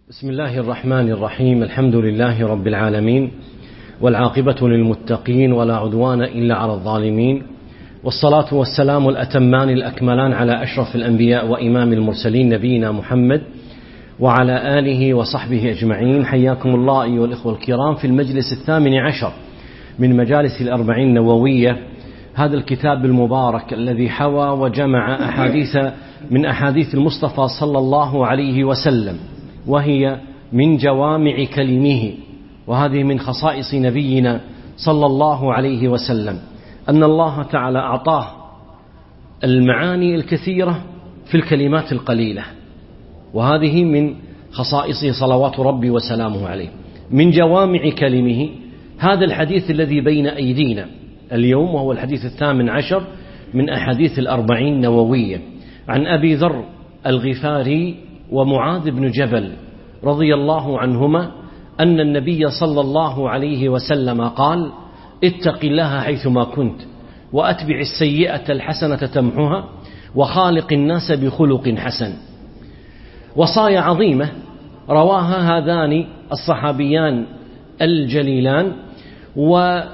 بسم الله الرحمن الرحيم. الحمد لله رب العالمين، والعاقبة للمتقين، ولا عدوان إلا على الظالمين، والصلاة والسلام الأتمان الأكملان على أشرف الأنبياء وإمام المرسلين نبينا محمد وعلى آله وصحبه أجمعين. حياكم الله أيها الإخوة الكرام في المجلس 18 من مجالس الأربعين النووية، هذا الكتاب المبارك الذي حوى وجمع أحاديث من أحاديث المصطفى صلى الله عليه وسلم، وهي من جوامع كلمه، وهذه من خصائص نبينا صلى الله عليه وسلم، أن الله تعالى أعطاه المعاني الكثيرة في الكلمات القليلة، وهذه من خصائصه صلوات ربي وسلامه عليه. من جوامع كلمه هذا الحديث الذي بين أيدينا اليوم، وهو الحديث 18 من أحاديث الأربعين النووية، عن أبي ذر الغفاري ومعاذ بن جبل رضي الله عنهما أن النبي صلى الله عليه وسلم قال: اتق الله حيثما كنت، وأتبع السيئة الحسنة تمحها، وخالق الناس بخلق حسن. وصايا عظيمة رواها هذان الصحابيان الجليلان. وأبو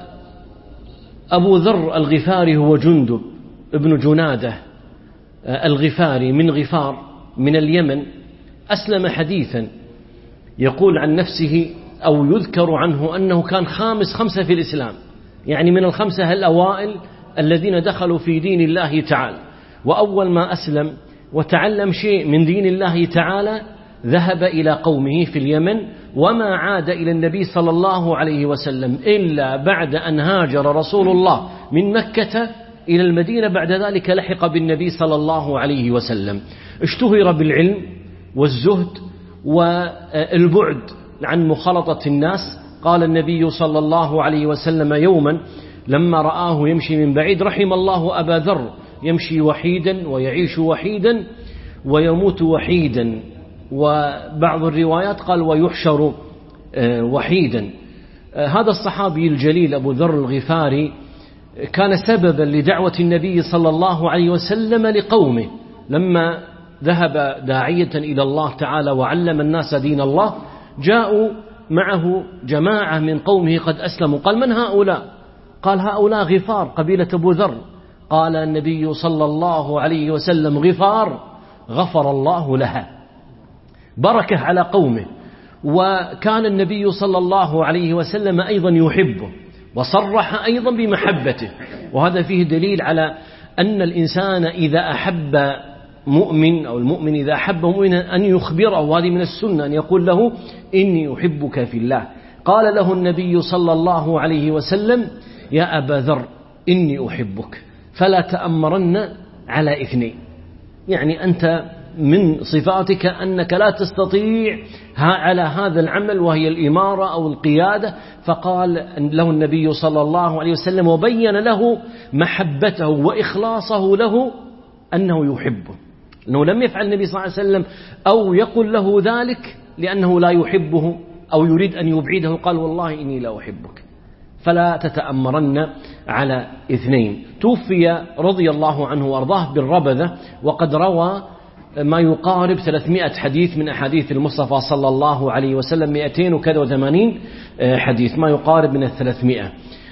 ذر الغفاري هو جندب ابن جنادة الغفاري من غفار من اليمن، أسلم حديثا. يقول عن نفسه أو يذكر عنه أنه كان خمسة في الإسلام، يعني من الخمسة الأوائل الذين دخلوا في دين الله تعالى. وأول ما أسلم وتعلم شيء من دين الله تعالى ذهب إلى قومه في اليمن، وما عاد إلى النبي صلى الله عليه وسلم إلا بعد أن هاجر رسول الله من مكة إلى المدينة. بعد ذلك لحق بالنبي صلى الله عليه وسلم. اشتهر بالعلم والزهد والبعد عن مخالطة الناس. قال النبي صلى الله عليه وسلم يوما لما رآه يمشي من بعيد: رحم الله أبا ذر، يمشي وحيدا ويعيش وحيدا ويموت وحيدا. وبعض الروايات قال: ويحشر وحيدا. هذا الصحابي الجليل أبو ذر الغفاري كان سببا لدعوة النبي صلى الله عليه وسلم لقومه، لما ذهب داعية إلى الله تعالى وعلم الناس دين الله، جاءوا معه جماعة من قومه قد أسلموا. قال: من هؤلاء؟ قال: هؤلاء غفار، قبيلة أبو ذر. قال النبي صلى الله عليه وسلم: غفار غفر الله لها، بركة على قومه. وكان النبي صلى الله عليه وسلم أيضا يحبه، وصرح أيضا بمحبته. وهذا فيه دليل على أن الإنسان إذا أحب مؤمن، أو المؤمن إذا أحب مؤمنا، أن يخبره، وهذه من السنة، أن يقول له: إني أحبك في الله. قال له النبي صلى الله عليه وسلم: يا أبا ذر إني أحبك فلا تأمرن على اثنين. يعني أنت من صفاتك أنك لا تستطيع على هذا العمل، وهي الإمارة أو القيادة. فقال له النبي صلى الله عليه وسلم وبين له محبته وإخلاصه له، أنه يحبه، أنه لم يفعل النبي صلى الله عليه وسلم أو يقول له ذلك لأنه لا يحبه أو يريد أن يبعده. قال: والله إني لا أحبك فلا تتأمرن على اثنين. توفي رضي الله عنه وارضاه بالربذة، وقد روى ما يقارب 300 حديث من أحاديث المصطفى صلى الله عليه وسلم، 280 حديث، ما يقارب من 300.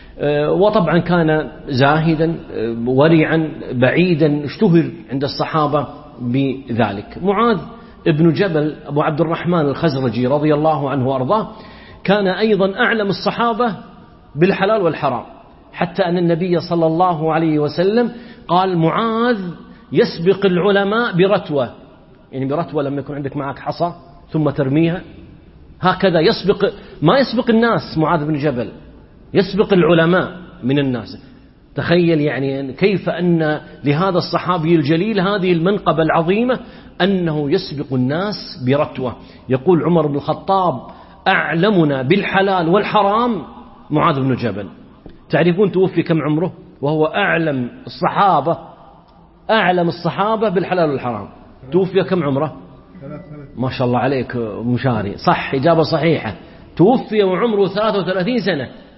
وطبعا كان زاهدا ورعا بعيدا، اشتهر عند الصحابة بذلك. معاذ ابن جبل أبو عبد الرحمن الخزرجي رضي الله عنه وارضاه كان أيضا أعلم الصحابة بالحلال والحرام، حتى أن النبي صلى الله عليه وسلم قال: معاذ يسبق العلماء برتوة، يعني برتوة لما يكون عندك معك حصى ثم ترميها، هكذا يسبق، ما يسبق الناس. معاذ بن جبل يسبق العلماء من الناس. تخيل يعني كيف أن لهذا الصحابي الجليل هذه المنقبة العظيمة، أنه يسبق الناس برتوة. يقول عمر بن الخطاب: أعلمنا بالحلال والحرام معاذ بن جبل. تعرفون توفي كم عمره وهو أعلم الصحابة بالحلال والحرام؟ توفي كم عمره؟ ما شاء الله عليك مشاري، صح، إجابة صحيحة. توفي وعمره 33 سنة،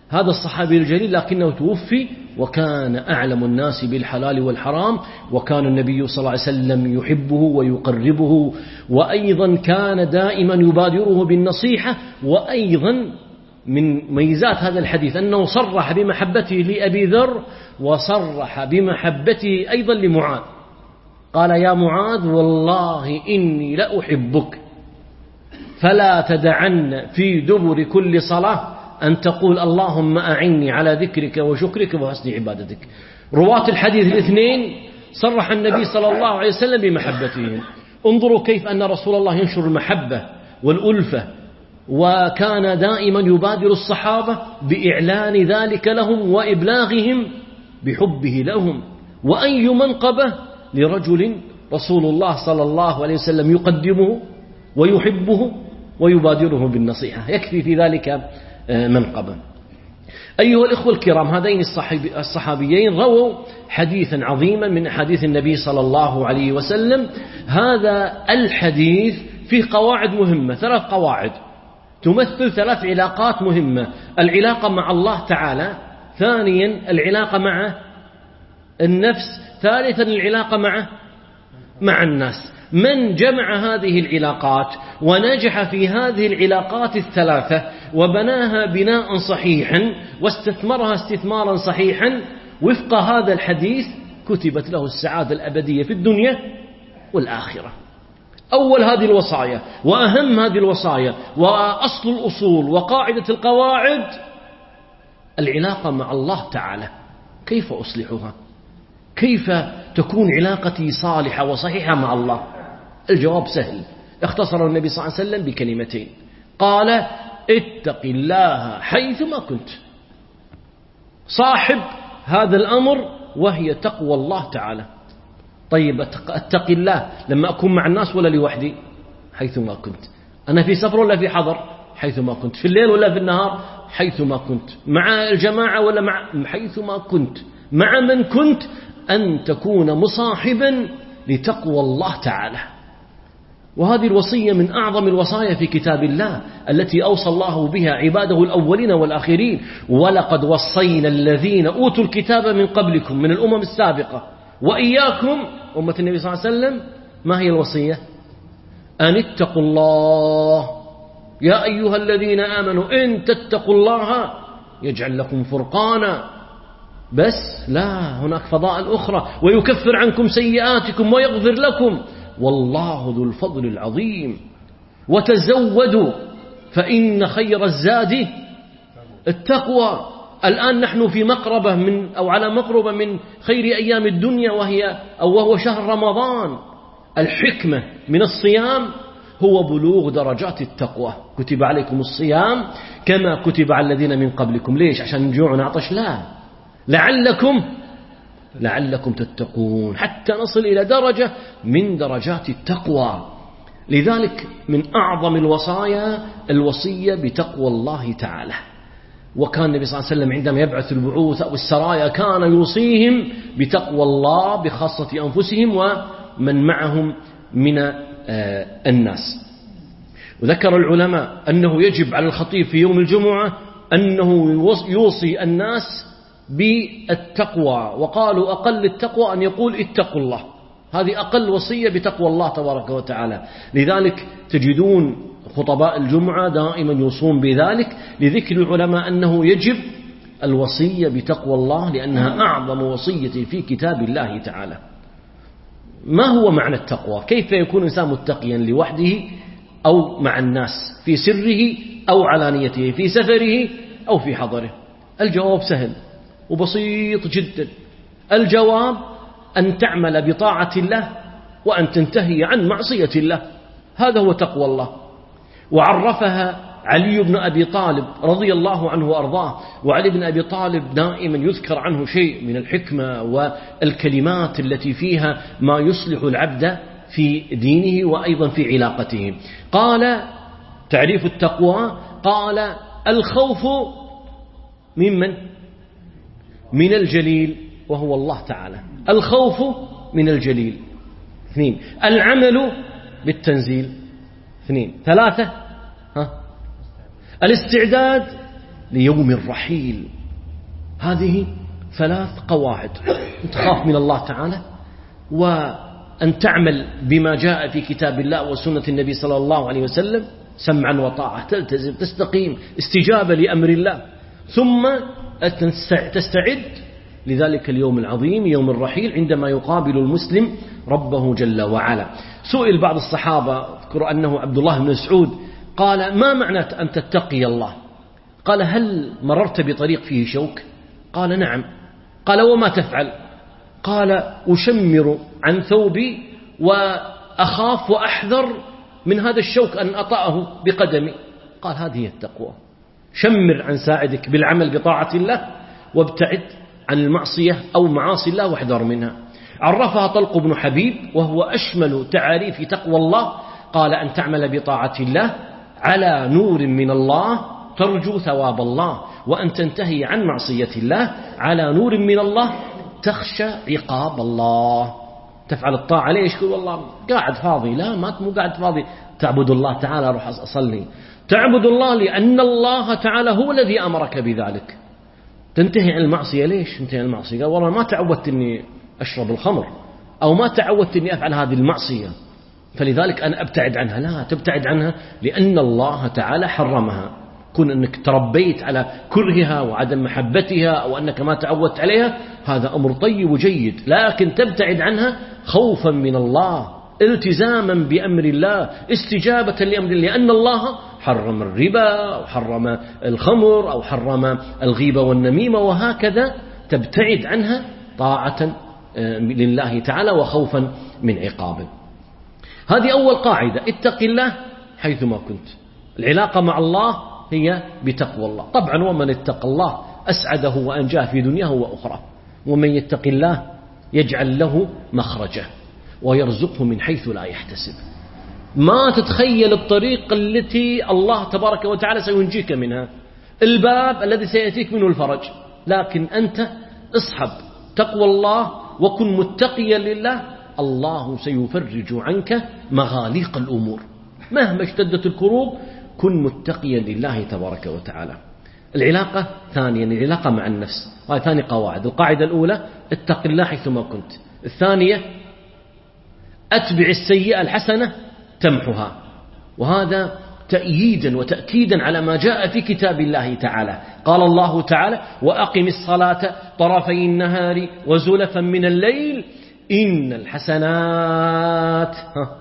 هذا الصحابي الجليل لكنه توفي وكان أعلم الناس بالحلال والحرام، وكان النبي صلى الله عليه وسلم يحبه ويقربه، وأيضا كان دائما يبادره بالنصيحة. وأيضا من ميزات هذا الحديث أنه صرح بمحبته لأبي ذر، وصرح بمحبته أيضا لمعاذ، قال يا معاذ والله إني لأحبك فلا تدعن في دبر كل صلاة أن تقول اللهم أعني على ذكرك وشكرك وحسن عبادتك. رواة الحديث الاثنين صرح النبي صلى الله عليه وسلم بمحبتهم. انظروا كيف أن رسول الله ينشر المحبة والألفة، وكان دائما يبادر الصحابة بإعلان ذلك لهم وإبلاغهم بحبه لهم. وأي منقبة لرجل رسول الله صلى الله عليه وسلم يقدمه ويحبه ويبادره بالنصيحة، يكفي في ذلك منقبا. أيها الإخوة الكرام، هذين الصحابيين رووا حديثا عظيما من حديث النبي صلى الله عليه وسلم. هذا الحديث فيه قواعد مهمة، 3 قواعد تمثل 3 علاقات مهمة: العلاقة مع الله تعالى، ثانيا العلاقة مع النفس، ثالثا العلاقة مع الناس. من جمع هذه العلاقات ونجح في هذه العلاقات ال3 وبناها بناء صحيحا واستثمرها استثمارا صحيحا وفق هذا الحديث كتبت له السعادة الأبدية في الدنيا والآخرة. أول هذه الوصايا وأهم هذه الوصايا وأصل الأصول وقاعدة القواعد العلاقة مع الله تعالى. كيف أصلحها؟ كيف تكون علاقتي صالحة وصحيحة مع الله؟ الجواب سهل، اختصر النبي صلى الله عليه وسلم بكلمتين، قال اتق الله حيثما كنت. صاحب هذا الأمر وهي تقوى الله تعالى. طيب اتق الله لما أكون مع الناس ولا لوحدي؟ حيثما كنت. أنا في سفر ولا في حضر؟ حيثما كنت. في الليل ولا في النهار؟ حيثما كنت. مع الجماعة ولا حيثما كنت. مع من كنت أن تكون مصاحبا لتقوى الله تعالى. وهذه الوصية من أعظم الوصايا في كتاب الله التي أوصى الله بها عباده الأولين والآخرين. ولقد وصينا الذين أوتوا الكتاب من قبلكم من الأمم السابقة وإياكم أمة النبي صلى الله عليه وسلم. ما هي الوصية؟ أن اتقوا الله يا أيها الذين آمنوا إن تتقوا الله يجعل لكم فرقانا. بس لا، هناك فضائل أخرى: ويكفر عنكم سيئاتكم ويغفر لكم والله ذو الفضل العظيم. وتزودوا فإن خير الزاد التقوى. الآن نحن في مقربة أو على مقربة من خير أيام الدنيا وهو شهر رمضان. الحكمة من الصيام هو بلوغ درجات التقوى. كتب عليكم الصيام كما كتب على الذين من قبلكم. ليش؟ عشان نجوع ونعطش؟ لا، لعلكم تتقون، حتى نصل إلى درجة من درجات التقوى. لذلك من أعظم الوصايا الوصية بتقوى الله تعالى. وكان النبي صلى الله عليه وسلم عندما يبعث البعوث أو السرايا كان يوصيهم بتقوى الله بخاصة أنفسهم ومن معهم من الناس. وذكر العلماء أنه يجب على الخطيب في يوم الجمعة أنه يوصي الناس بالتقوى، وقالوا أقل التقوى أن يقول اتقوا الله. هذه أقل وصية بتقوى الله تبارك وتعالى. لذلك تجدون خطباء الجمعة دائما يوصون بذلك، لذكر العلماء أنه يجب الوصية بتقوى الله لأنها أعظم وصية في كتاب الله تعالى. ما هو معنى التقوى؟ كيف يكون إنسان متقيا لوحده أو مع الناس، في سره أو علانيته، في سفره أو في حضره؟ الجواب سهل وبسيط جدا. الجواب أن تعمل بطاعة الله وأن تنتهي عن معصية الله. هذا هو تقوى الله. وعرفها علي بن أبي طالب رضي الله عنه وأرضاه. وعلي بن أبي طالب دائما يذكر عنه شيء من الحكمة والكلمات التي فيها ما يصلح العبد في دينه وأيضا في علاقته. قال تعريف التقوى، قال الخوف من الجليل وهو الله تعالى. الخوف من الجليل. 2. العمل بالتنزيل. 2. 3. الاستعداد ليوم الرحيل. هذه 3 قواعد: أن تخاف من الله تعالى، وأن تعمل بما جاء في كتاب الله وسنة النبي صلى الله عليه وسلم سمعا وطاعة، تلتزم تستقيم استجابة لأمر الله، ثم تستعد لذلك اليوم العظيم يوم الرحيل عندما يقابل المسلم ربه جل وعلا. سئل بعض الصحابة، اذكر أنه عبد الله بن مسعود، قال: ما معنى أن تتقي الله؟ قال: هل مررت بطريق فيه شوك؟ قال: نعم. قال: وما تفعل؟ قال: أشمر عن ثوبي وأخاف وأحذر من هذا الشوك أن أطأه بقدمي. قال: هذه هي التقوى. شمر عن ساعدك بالعمل بطاعة الله، وابتعد عن المعصية أو معاصي الله واحذر منها. عرفها طلق بن حبيب وهو أشمل تعاريف تقوى الله، قال: أن تعمل بطاعة الله على نور من الله ترجو ثواب الله، وأن تنتهي عن معصية الله على نور من الله تخشى عقاب الله. تفعل الطاعة ليش؟ يقول والله قاعد فاضي. لا، مو قاعد فاضي، تعبد الله تعالى، روح أصلي. تعبد الله لأن الله تعالى هو الذي أمرك بذلك. تنتهي عن المعصية ليش؟ تنتهي عن المعصية، قال والله ما تعودت أني أشرب الخمر، أو ما تعودت أني أفعل هذه المعصية فلذلك أنا أبتعد عنها. لا، تبتعد عنها لأن الله تعالى حرمها. كن أنك تربيت على كرهها وعدم محبتها، أو أنك ما تعودت عليها، هذا أمر طيب وجيد، لكن تبتعد عنها خوفا من الله، التزاما بأمر الله، استجابة لأمر الله، لأن الله حرم الربا أو حرم الخمر أو حرم الغيبة والنميمة، وهكذا تبتعد عنها طاعة لله تعالى وخوفا من عقابه. هذه أول قاعدة: اتق الله حيثما كنت. العلاقة مع الله هي بتقوى الله. طبعا ومن اتقى الله أسعده وأنجاه في دنياه وأخرى، ومن يتق الله يجعل له مخرجه ويرزقه من حيث لا يحتسب. ما تتخيل الطريق التي الله تبارك وتعالى سينجيك منها، الباب الذي سيأتيك منه الفرج، لكن أنت اصحب تقوى الله وكن متقيا لله، الله سيفرج عنك مغاليق الأمور. مهما اشتدت الكروب كن متقيا لله تبارك وتعالى. العلاقة ثانيا العلاقة مع النفس، هذه ثاني قواعد. القاعدة الأولى: اتق الله حيثما كنت. الثانية: أتبع السيئة الحسنة تمحها. وهذا تأييدا وتأكيدا على ما جاء في كتاب الله تعالى. قال الله تعالى: وأقم الصلاة طرفي النهار وزلفا من الليل إن الحسنات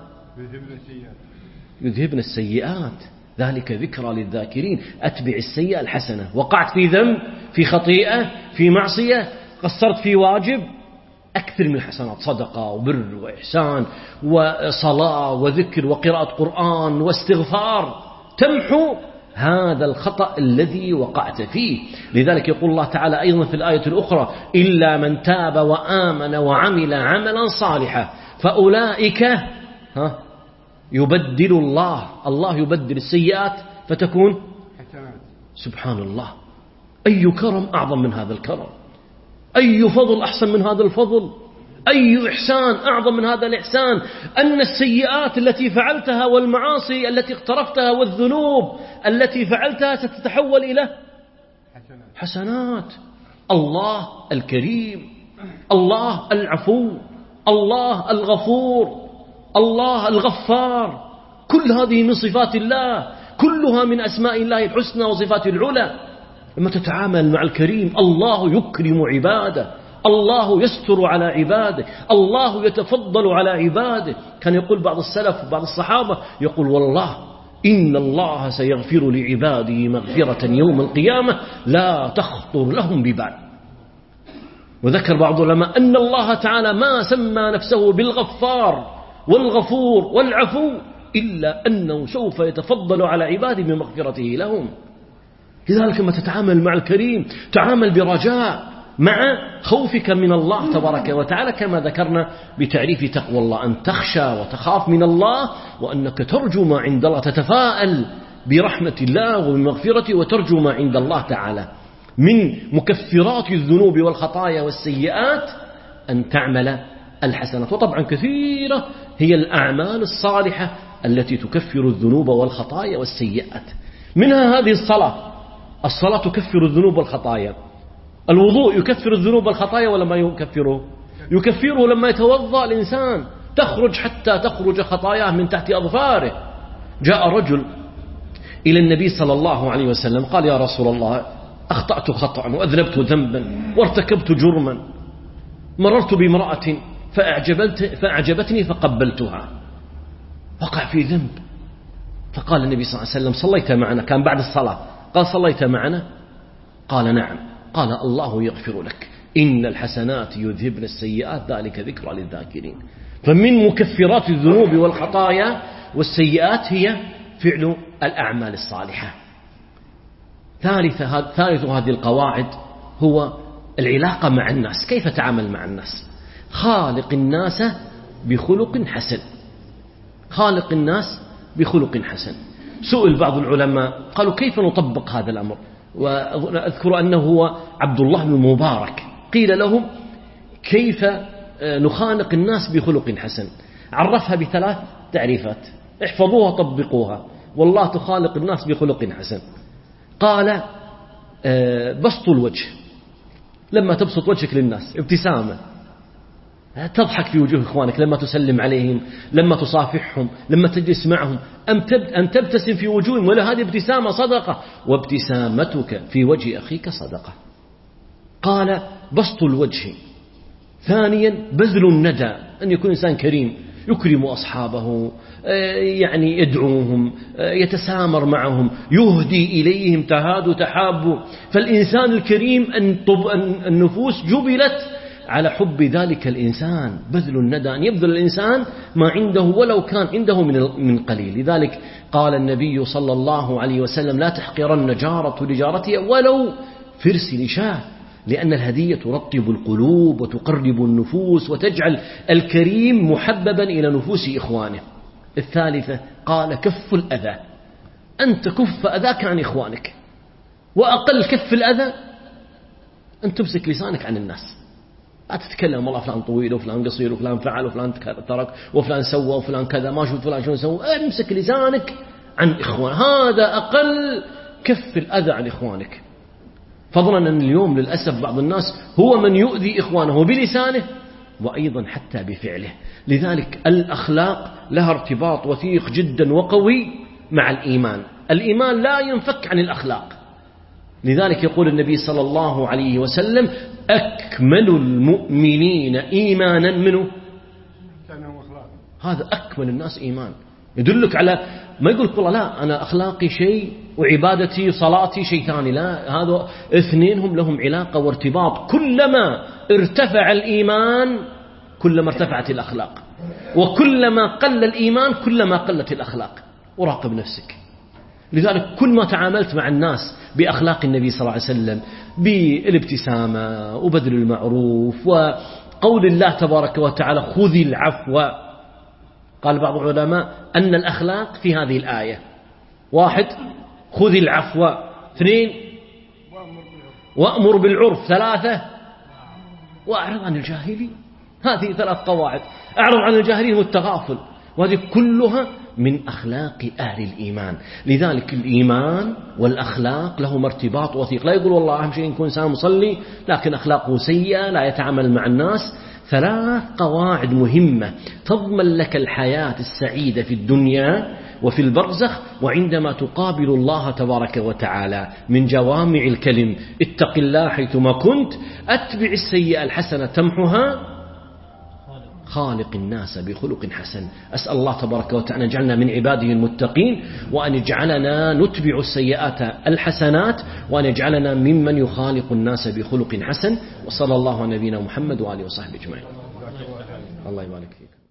يذهبن السيئات ذلك ذكرى للذاكرين. أتبع السيئة الحسنة. وقعت في ذنب، في خطيئة، في معصية، قصرت في واجب، أكثر من الحسنات، صدقة وبر وإحسان وصلاة وذكر وقراءة قرآن واستغفار، تمحو هذا الخطأ الذي وقعت فيه. لذلك يقول الله تعالى أيضا في الآية الأخرى: إلا من تاب وآمن وعمل عملا صالحا فأولئك يبدل الله يبدل السيئات فتكون حسنات. سبحان الله، أي كرم أعظم من هذا الكرم، أي فضل أحسن من هذا الفضل، أي إحسان أعظم من هذا الإحسان، أن السيئات التي فعلتها والمعاصي التي اقترفتها والذنوب التي فعلتها ستتحول إلى حسنات. الله الكريم، الله العفو، الله الغفور، الله الغفار، كل هذه من صفات الله، كلها من أسماء الله الحسنى وصفاته العلى. لما تتعامل مع الكريم، الله يكرم عباده، الله يستر على عباده، الله يتفضل على عباده. كان يقول بعض السلف وبعض الصحابة، يقول: والله إن الله سيغفر لعباده مغفرة يوم القيامة لا تخطر لهم ببال. وذكر بعض العلماء أن الله تعالى ما سمى نفسه بالغفار والغفور والعفو إلا أنه سوف يتفضل على عباده بمغفرته لهم. لذلك لما تتعامل مع الكريم تعامل برجاء مع خوفك من الله تبارك وتعالى، كما ذكرنا بتعريف تقوى الله: أن تخشى وتخاف من الله، وأنك ترجو ما عند الله، تتفاءل برحمة الله وبمغفرته، وترجو ما عند الله تعالى من مكفرات الذنوب والخطايا والسيئات، أن تعمل الحسنات. وطبعا كثيرة هي الأعمال الصالحة التي تكفر الذنوب والخطايا والسيئات، منها هذه الصلاة الصلاة تكفر الذنوب والخطايا، الوضوء يكفر الذنوب والخطايا ولا ما يكفره؟ يكفره لما يتوضأ الإنسان تخرج حتى تخرج خطاياه من تحت أظفاره. جاء رجل إلى النبي صلى الله عليه وسلم قال: يا رسول الله، أخطأت خطأ وأذنبت ذنبا وارتكبت جرما، مررت بامرأة فأعجبتني فقبلتها، وقع في ذنب. فقال النبي صلى الله عليه وسلم: صليت معنا؟ كان بعد الصلاة. قال: صليت معنا؟ قال: نعم. قال: الله يغفر لك، إن الحسنات يذهبن السيئات، ذلك ذكرى للذاكرين. فمن مكفرات الذنوب والخطايا والسيئات هي فعل الأعمال الصالحة. ثالث هذه القواعد هو العلاقة مع الناس. كيف تعامل مع الناس؟ خالق الناس بخلق حسن. خالق الناس بخلق حسن. سئل بعض العلماء قالوا: كيف نطبق هذا الأمر؟ وأذكر أنه هو عبد الله بن المبارك. قيل لهم: كيف نخالق الناس بخلق حسن؟ عرفها بثلاث تعريفات، احفظوها طبقوها، والله تخالق الناس بخلق حسن. قال: بسط الوجه، لما تبسط وجهك للناس، ابتسامة، تضحك في وجوه إخوانك لما تسلم عليهم، لما تصافحهم، لما تجلس معهم، أن تبتسم في وجوههم، ولا هذه ابتسامة صدقة، وابتسامتك في وجه أخيك صدقة. قال: بسط الوجه. ثانيا بذل الندى، أن يكون إنسان كريم يكرم أصحابه، يعني يدعوهم، يتسامر معهم، يهدي إليهم، تهادوا تحابوا. فالإنسان الكريم النفوس جبلت على حب ذلك الإنسان. بذل الندى، أن يبذل الإنسان ما عنده ولو كان عنده من قليل. لذلك قال النبي صلى الله عليه وسلم: لا تحقرن جارة لجارتها ولو فرس لشاه، لأن الهدية ترطب القلوب وتقرب النفوس وتجعل الكريم محببا إلى نفوس إخوانه. الثالثة قال: كف الأذى، أن تكف أذاك عن إخوانك، وأقل كف الأذى أن تمسك لسانك عن الناس. لا تتكلم والله فلان طويل وفلان قصير وفلان فعل وفلان ترك وفلان سوى وفلان كذا، ما شفت فلان شو سوى. امسك لسانك عن إخوان، هذا أقل كف الأذى عن إخوانك. فضلا أن اليوم للأسف بعض الناس هو من يؤذي إخوانه بلسانه وأيضا حتى بفعله. لذلك الأخلاق لها ارتباط وثيق جدا وقوي مع الإيمان. الإيمان لا ينفك عن الأخلاق. لذلك يقول النبي صلى الله عليه وسلم: أكمل المؤمنين إيمانا منه. هذا أكمل الناس إيمان. يدلك على، ما يقولك والله لا أنا أخلاقي شيء وعبادتي صلاتي شيء ثاني، لا، هذا اثنينهم لهم علاقة وارتباط. كلما ارتفع الإيمان كلما ارتفعت الأخلاق، وكلما قل الإيمان كلما قلت الأخلاق. وراقب نفسك. لذلك كل ما تعاملت مع الناس بأخلاق النبي صلى الله عليه وسلم، بالابتسامة وبذل المعروف وقول الله تبارك وتعالى: خذ العفو. قال بعض العلماء أن الأخلاق في هذه الآية: 1 خذ العفو، 2 وأمر بالعرف، 3 وأعرض عن الجاهلين. هذه 3 قواعد. أعرض عن الجاهلين والتغافل، وهذه كلها من أخلاق أهل الإيمان. لذلك الإيمان والأخلاق لهم ارتباط وثيق. لا يقول والله أهم شيء يكون إنسان مصلي لكن أخلاقه سيئة لا يتعامل مع الناس. 3 قواعد مهمة تضمن لك الحياة السعيدة في الدنيا وفي البرزخ وعندما تقابل الله تبارك وتعالى. من جوامع الكلم: اتق الله حيثما كنت، أتبع السيئة الحسنة تمحها، خالق الناس بخلق حسن. أسأل الله تبارك وتعالى أن يجعلنا من عباده المتقين، وأن يجعلنا نتبع السيئات الحسنات، وأن يجعلنا ممن يخالق الناس بخلق حسن. وصلى الله على نبينا محمد وآله وصحبه أجمعين. الله يبارك فيك.